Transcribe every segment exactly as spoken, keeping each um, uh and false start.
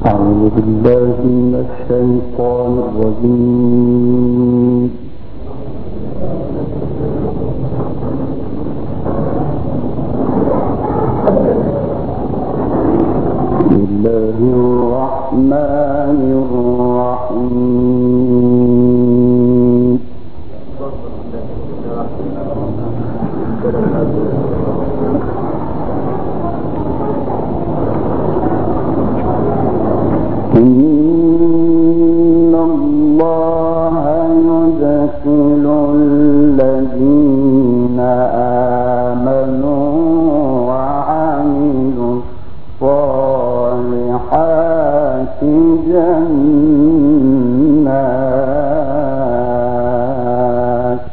أعوذ بالله من الشيطان الرجيم. بسم الله الرحمن الرحيم. إن الله يدخل الذين آمنوا وعملوا الصالحات جنات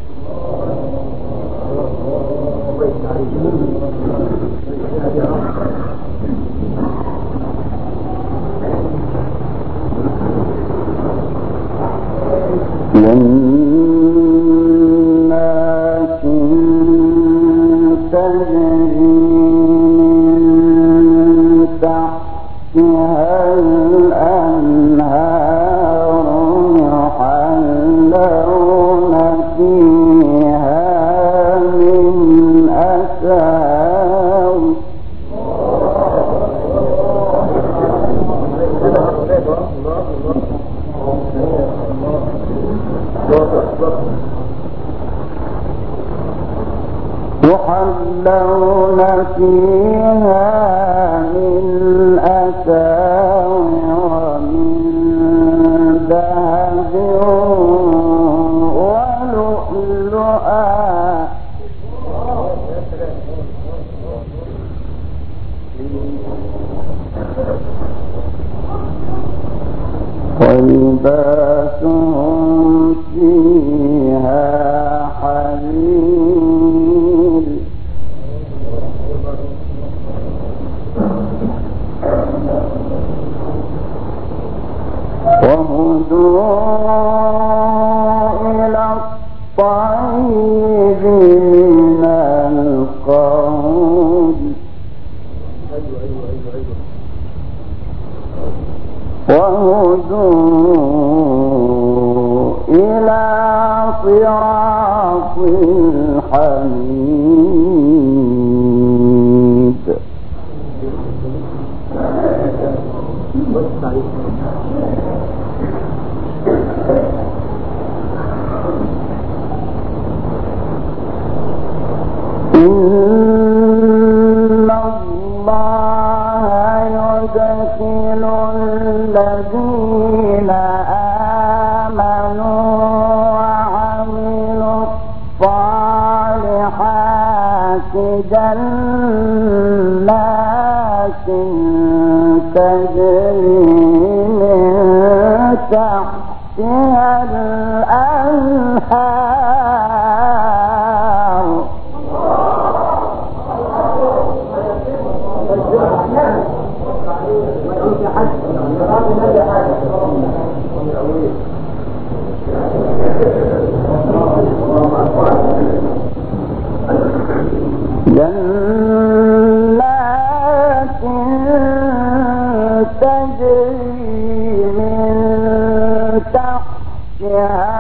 جنات تجري من تحتها الأنهار يحلون فيها من أساور يحلون فيها من أساور من ذهب ولؤلؤا ولباسهم فيها حرير وهدوا إلى الطيب من القول وهدوا إلى صراط الحميد. إن الله يدخل الذين آمنوا وعملوا الصالحات جنات تجري من تحتها الأنهار جنات تجري من تحتها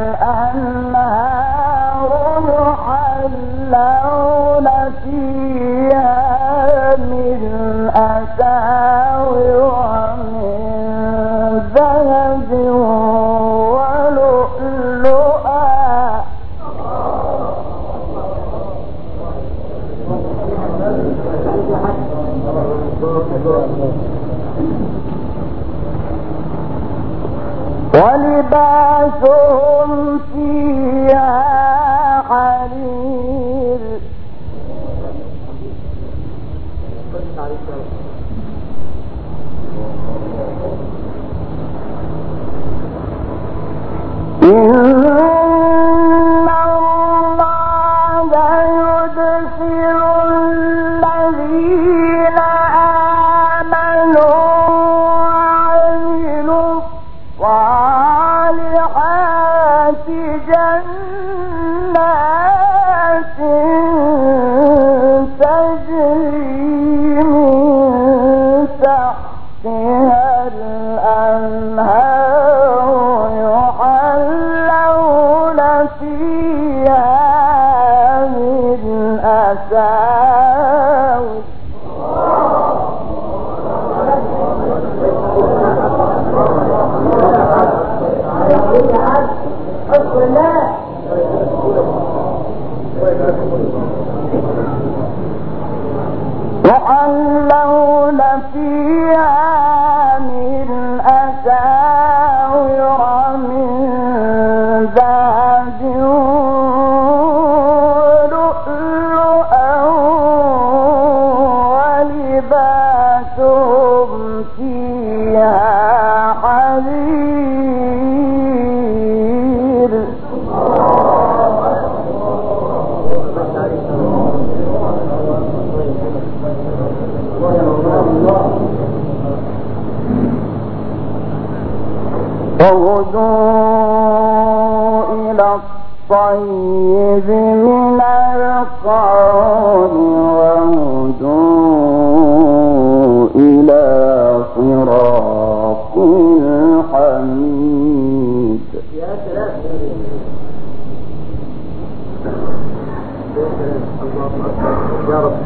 الأنهار يحلون فيها من أساور من ذهب ولؤلؤا ولباسهم فيها حرير إن الله يدخل الذين آمنوا وعملوا الصالحات جنات فيها الأنهار يحلون فيها من أساور يحلون فيها من أساور من ذهب ولؤلؤا ولباسهم فيها حرير وهدوا إلى الطيب من القول وهدوا إلى صراط الحميد. يا سلام يا رب.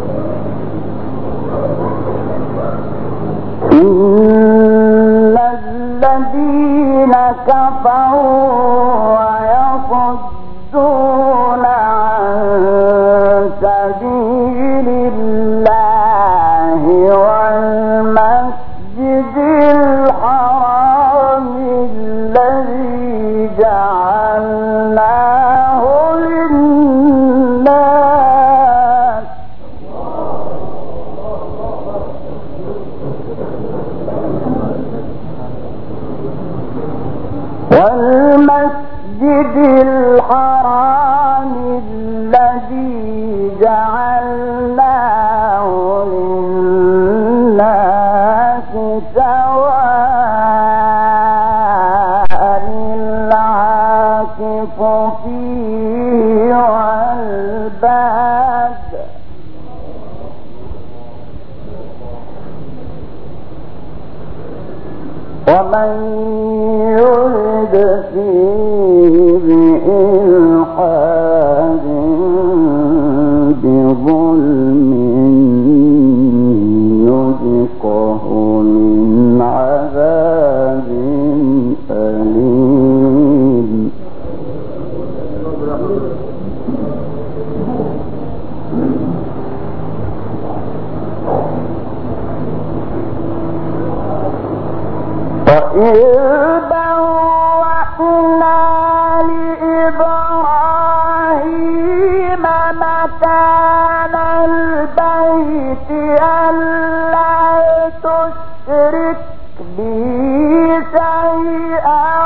إن الذين كفروا ويصدون عن سبيل الله والمسجد الحرام الذي جعلناه للناس والمسجد الحرام الذي جعلناه للناس سواء العاكف فيه والباد ومن يرد فيه بإلحاد بظلم نذقه من عذاب أليم. وإذ بوأنا لإبراهيم مكان البيت ألا تشرك بي شيئا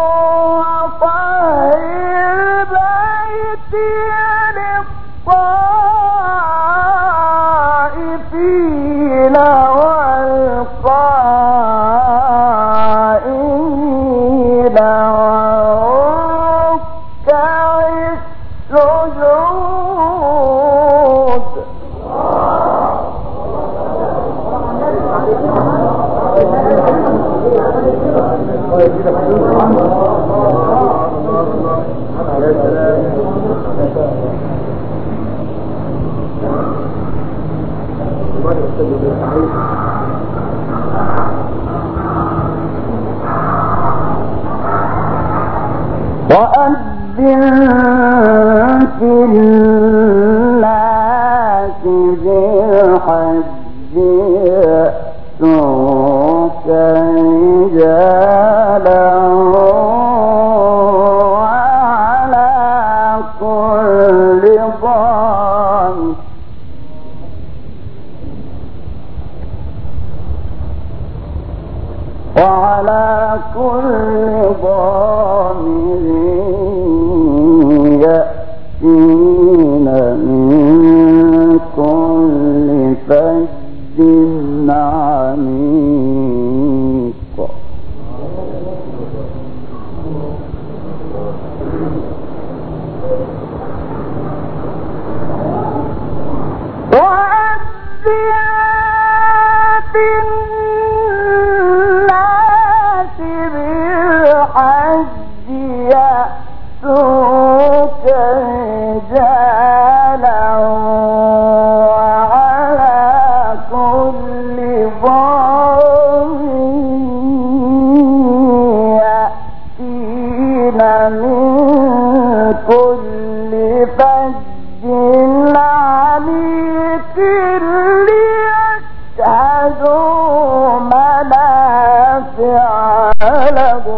وطهر بيتي للطائفين والقائمين والركع السجود. وأذن في الناس بالحج يأتوك رجالا وعلى كل ضامر وعلى كل ضامر يأتين من كل فج عميق. وأذن في لهم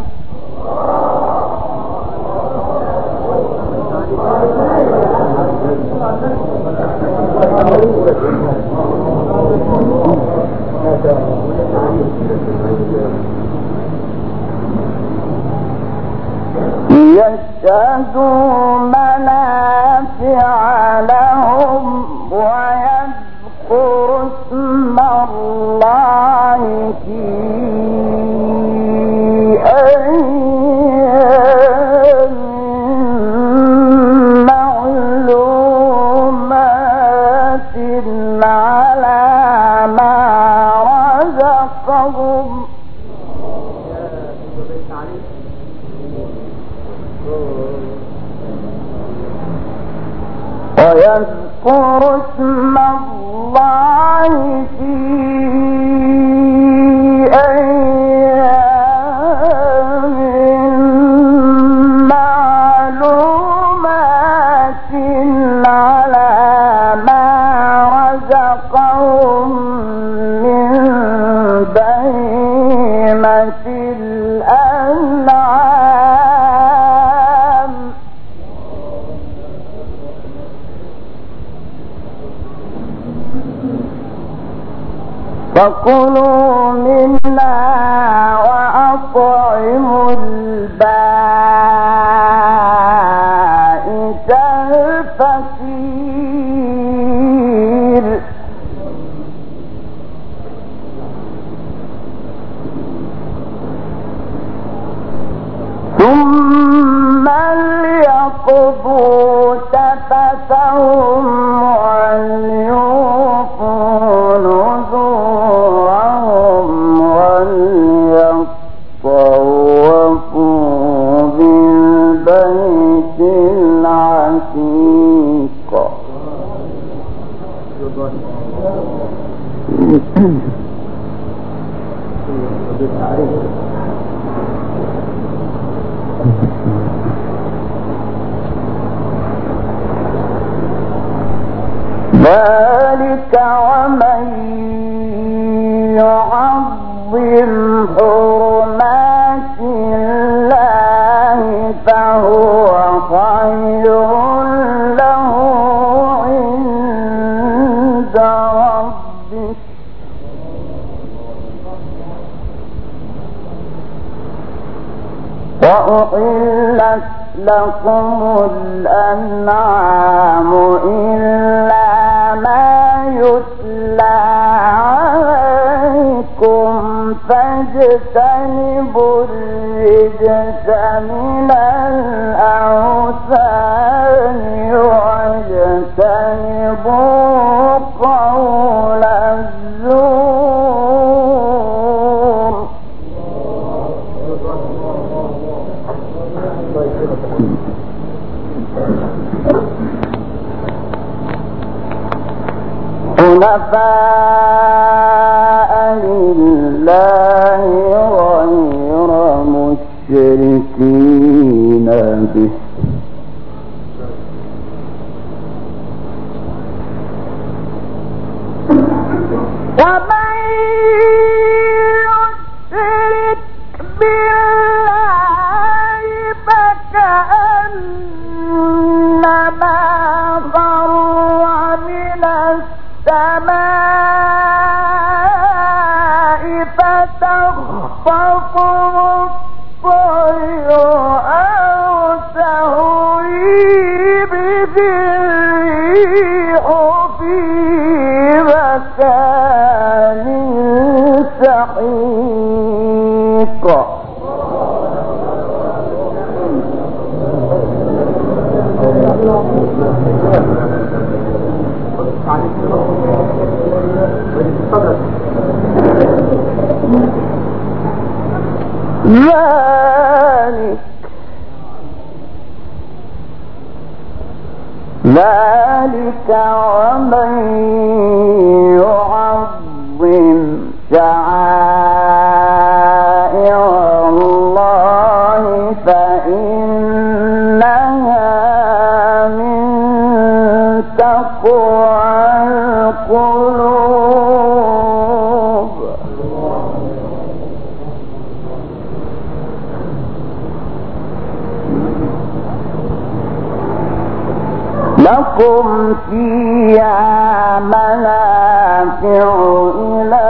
يشهدوا منافع لهم ويذكروا اسم الله في أيام معلومات على ما رزقهم ويذكر اسم الله في أيام معلومات على ما رزقهم من بهيمة الأنعام فكلوا منها وأطعموا البائس الفقير ثم ليقضوا تفثهم وليوفوا نذورهم وليطوفوا بالبيت العتيق ذلك ومن يعظم حرمات الله فهو خير له عند ربه وأحلت لكم الأنعام إلا ما يتلى عليكم فاجتنبوا الرجس من الأوثان واجتنبوا قول الزور حنفاء لله غير مشركين به ومن يشرك بالله فكأنما خر من السماء فتخطفه الطير أو تهوي به الريح في مكان سحيق ذلك ذلك ومن يعظم شعائر الله فإنها من تقوى القلوب لكم فيها منافع إلى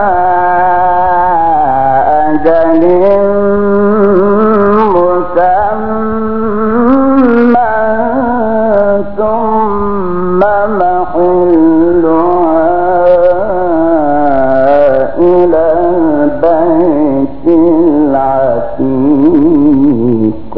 أجل مسمى ثم محلها إلى البيت العتيق.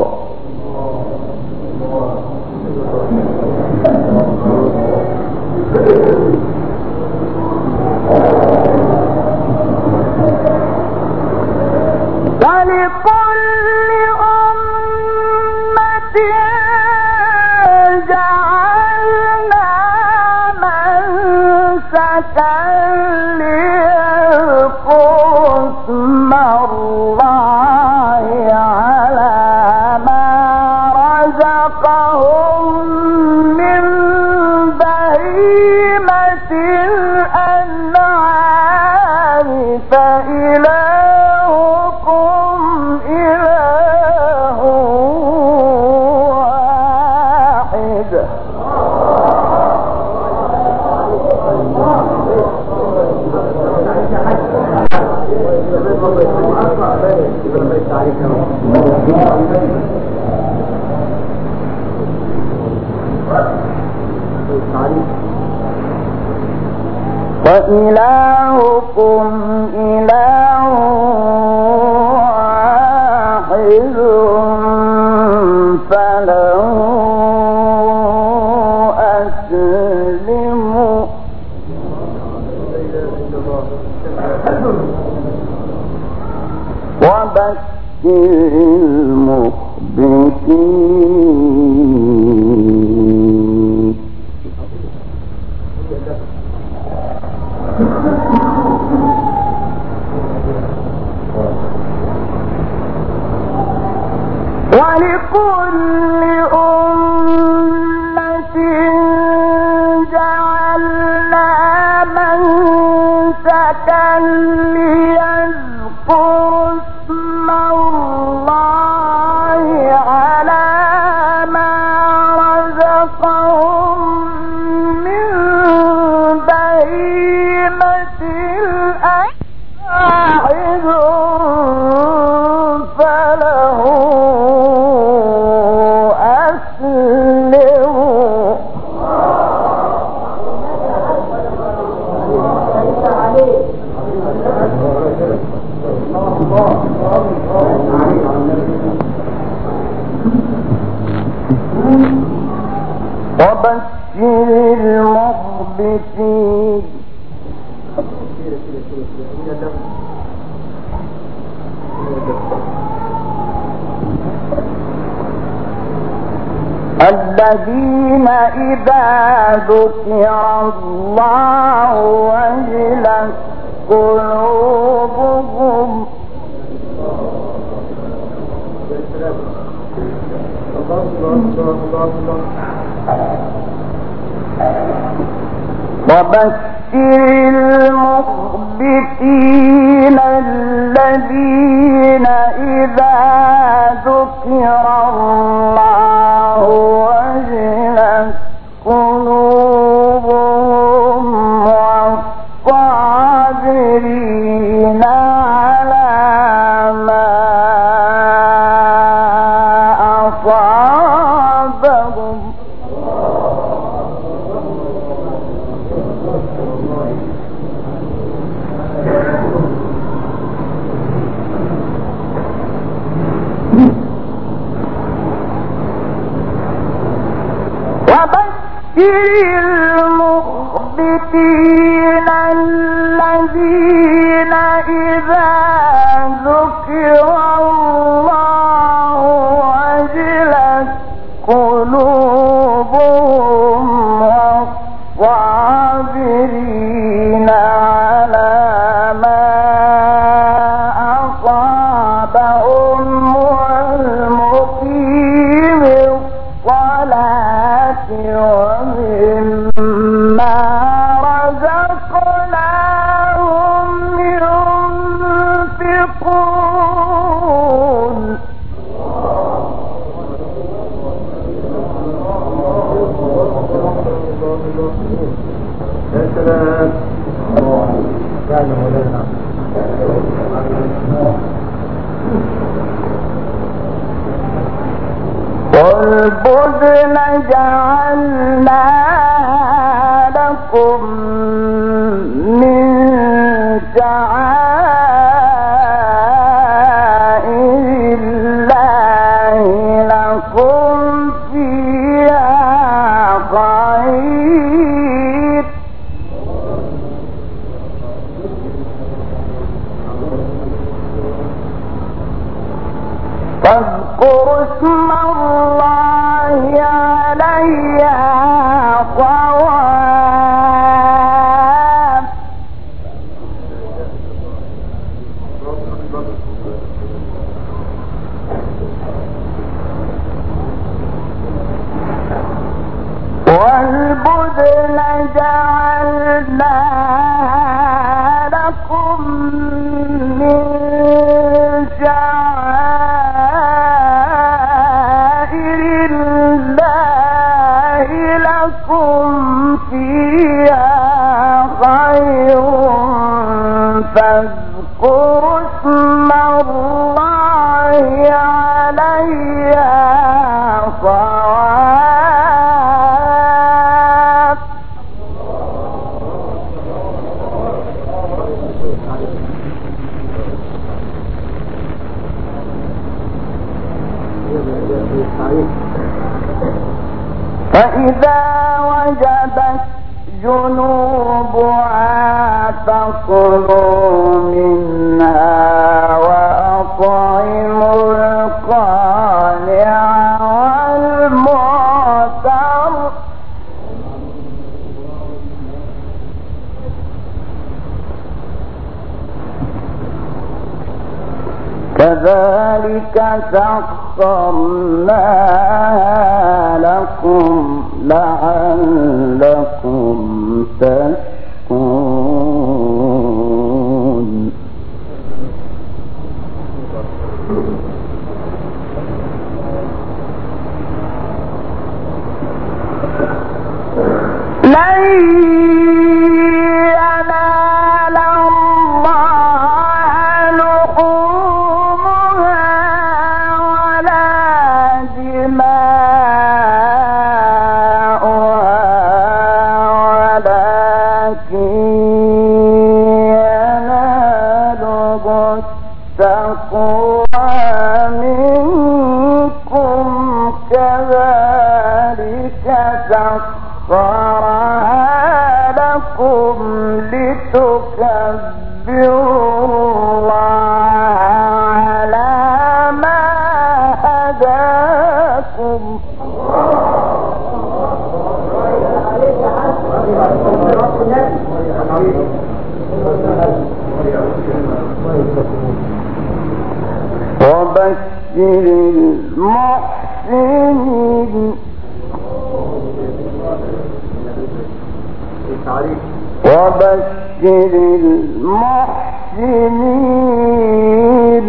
وإلهكم إله واحد فله أسلموا وبشر المخبتين. ولكل أمة جعلنا منسكا ليذكروا اسم الله على ما رزقهم من بهيمة الأنعام فله وبشر المخبتين. الذين إذا ذكر الله وجلت قلوبهم وبشر المخبتين الذين إذا ذكر الله وجلت قلوبهم والصابرين على ما أصابهم المخبتين الذين إذا ذكر الله وجلت قلوبهم والصابرين على ما أصابهم والمقيم الصلاة ومما رزقناهم ينفقون. فاذكروا اسم الله عليها صواف والبدن جعلناها لكم من شعائر الله لكم فيها خير فاذكروا اسم الله عليها صواف فإذا وجبت جنوبها فكلوا منها وأطعموا القانع والمعتر كذلك سخرناها لكم لعلكم تشكرون لن ينال الله لحومها ولا دماؤها ولكن يناله التقوى منكم كذلك سخرها لكم لتكبروا الله على ما هداكم وبشر المحسنين وبشر المحسنين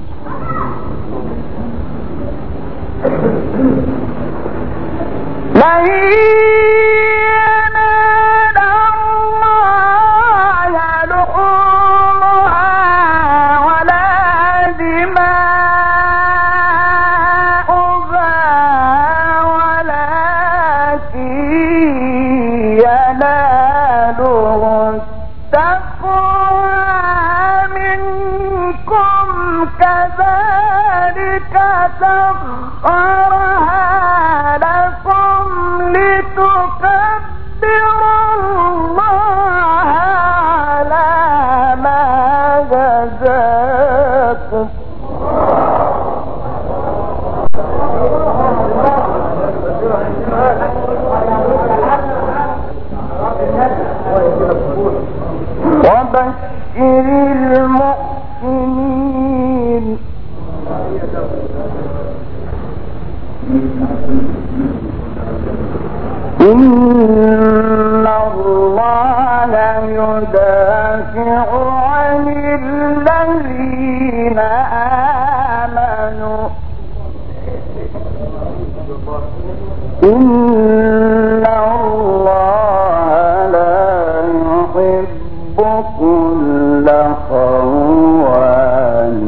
لن ينال الله لحومها ولا دماؤها ولكن يناله التقوى منكم كذلك سخرها لكم لتكبروا الله على ما هداكم وبشر المحسنين إن الله يدافع عن الذين آمنوا إن الله لا يحب كل خوان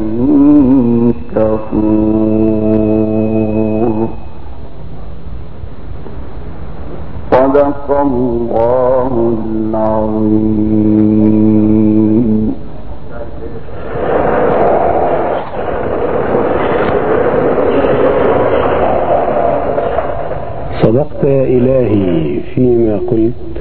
كفور صدق الله العظيم. صدقت يا إلهي فيما قلت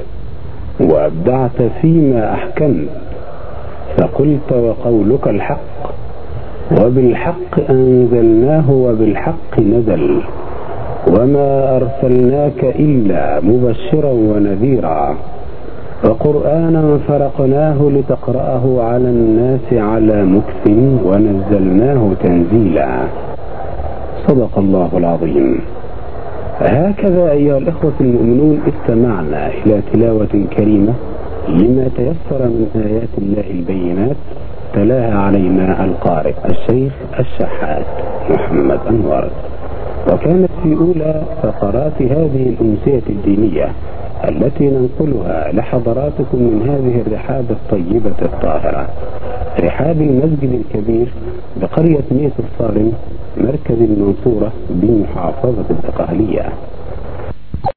وأبدعت فيما أحكمت فقلت وقولك الحق وبالحق أنزلناه وبالحق نزل وما أرسلناك إلا مبشرا ونذيرا وقرآنا فرقناه لتقرأه على الناس على مكث ونزلناه تنزيلا. صدق الله العظيم. هكذا أيها الإخوة المؤمنون استمعنا إلى تلاوة كريمة لما تيسر من آيات الله البينات، تلاها علينا القارئ الشيخ الشحات محمد أنور، وكانت في أولى فقرات هذه الأمسية الدينية التي ننقلها لحضراتكم من هذه الرحاب الطيبة الطاهرة، رحاب المسجد الكبير بقرية ميس الصارم مركز المنصورة بمحافظة الدقهلية.